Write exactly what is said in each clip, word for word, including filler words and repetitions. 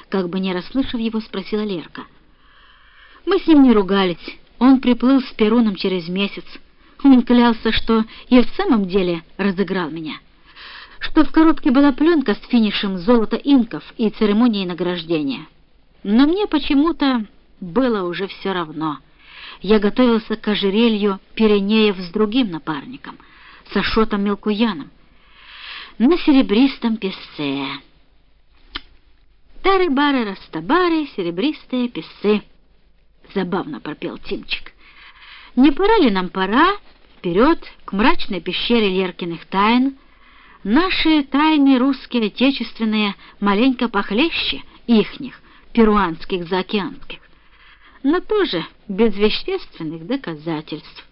как бы не расслышав его, спросила Лерка. Мы с ним не ругались. Он приплыл с Перуном через месяц. Он клялся, что и в самом деле разыграл меня. Что в коробке была пленка с финишем золота инков и церемонией награждения. Но мне почему-то было уже все равно. Я готовился к ожерелью Пиренеев с другим напарником, с Ашотом Мелкуяном, на серебристом песце. «Тары-бары, растабары, серебристые песцы», — забавно пропел Тимчик. «Не пора ли нам пора вперед к мрачной пещере Леркиных тайн? Наши тайны русские, отечественные, маленько похлеще ихних, перуанских, заокеанских, но тоже без вещественных доказательств».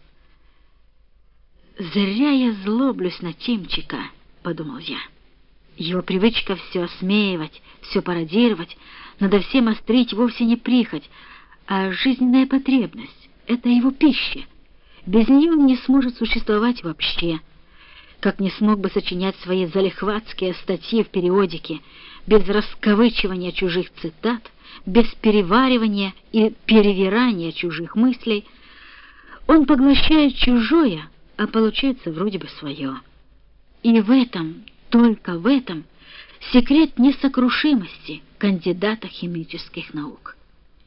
«Зря я злоблюсь на Тимчика», — подумал я. Его привычка все осмеивать, все пародировать, надо всем острить вовсе не прихоть, а жизненная потребность — это его пища. Без нее он не сможет существовать вообще, как не смог бы сочинять свои залихватские статьи в периодике, без расковычивания чужих цитат, без переваривания и перевирания чужих мыслей. Он поглощает чужое, а получается вроде бы свое. И в этом, только в этом, секрет несокрушимости кандидата химических наук.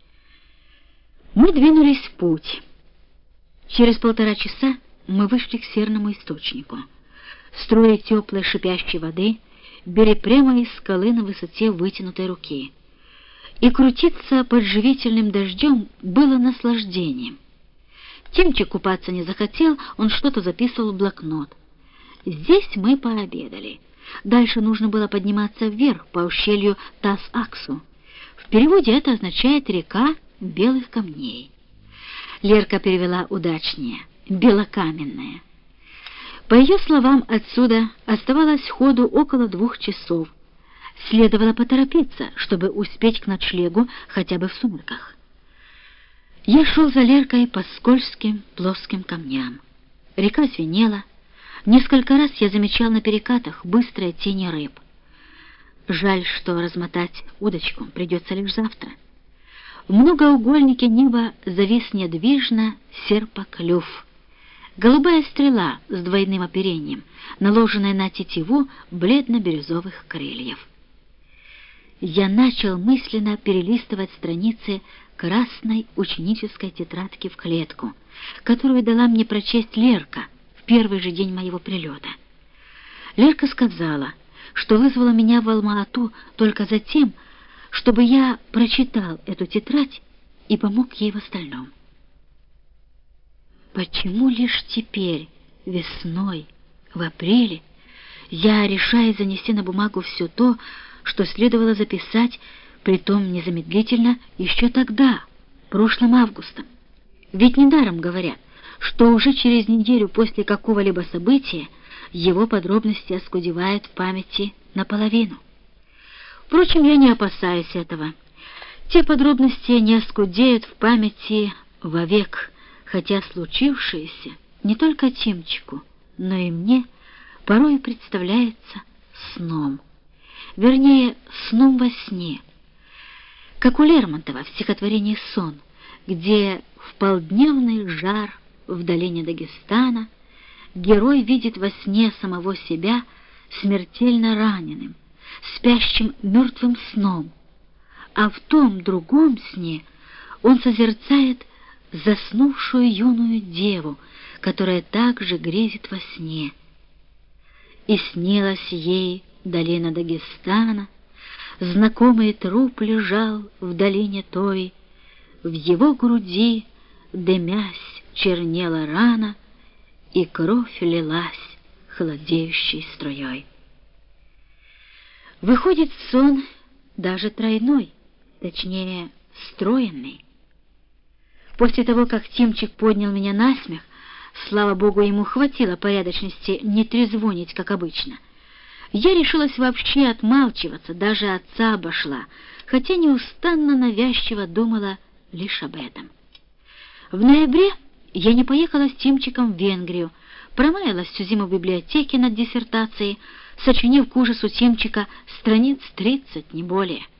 Мы двинулись в путь. Через полтора часа мы вышли к серному источнику. Струи теплой шипящей воды били прямо из скалы на высоте вытянутой руки. И крутиться под живительным дождем было наслаждением. Тимчик купаться не захотел, он что-то записывал в блокнот. Здесь мы пообедали. Дальше нужно было подниматься вверх по ущелью Тас-Аксу. В переводе это означает «река белых камней». Лерка перевела удачнее «белокаменная». По ее словам, отсюда оставалось ходу около двух часов. Следовало поторопиться, чтобы успеть к ночлегу хотя бы в сумерках. Я шел за Леркой по скользким плоским камням. Река звенела. Несколько раз я замечал на перекатах быстрые тени рыб. Жаль, что размотать удочку придется лишь завтра. В многоугольнике неба завис недвижно серпоклюв. Голубая стрела с двойным оперением, наложенная на тетиву бледно-бирюзовых крыльев. Я начал мысленно перелистывать страницы красной ученической тетрадки в клетку, которую дала мне прочесть Лерка в первый же день моего прилета. Лерка сказала, что вызвала меня в Алма-Ату только за тем, чтобы я прочитал эту тетрадь и помог ей в остальном. Почему лишь теперь, весной, в апреле, я решаю занести на бумагу все то, что следовало записать, притом незамедлительно, еще тогда, прошлым августом? Ведь недаром говорят, что уже через неделю после какого-либо события его подробности оскудевают в памяти наполовину. Впрочем, я не опасаюсь этого. Те подробности не оскудеют в памяти вовек, хотя случившееся не только Тимчику, но и мне порой представляется сном. Вернее, сном во сне. Как у Лермонтова в стихотворении «Сон», где в полдневный жар в долине Дагестана герой видит во сне самого себя смертельно раненым, спящим мертвым сном, а в том другом сне он созерцает заснувшую юную деву, которая также грезит во сне. И снилась ей долина Дагестана, знакомый труп лежал в долине той, в его груди, дымясь, чернела рана, и кровь лилась холодеющей струей. Выходит, сон даже тройной, точнее, стройный. После того, как Тимчик поднял меня на смех, слава богу, ему хватило порядочности не трезвонить, как обычно, я решилась вообще отмалчиваться, даже отца обошла, хотя неустанно навязчиво думала лишь об этом. В ноябре я не поехала с Тимчиком в Венгрию, промаялась всю зиму в библиотеке над диссертацией, сочинив к ужасу Тимчика страниц тридцать, не более.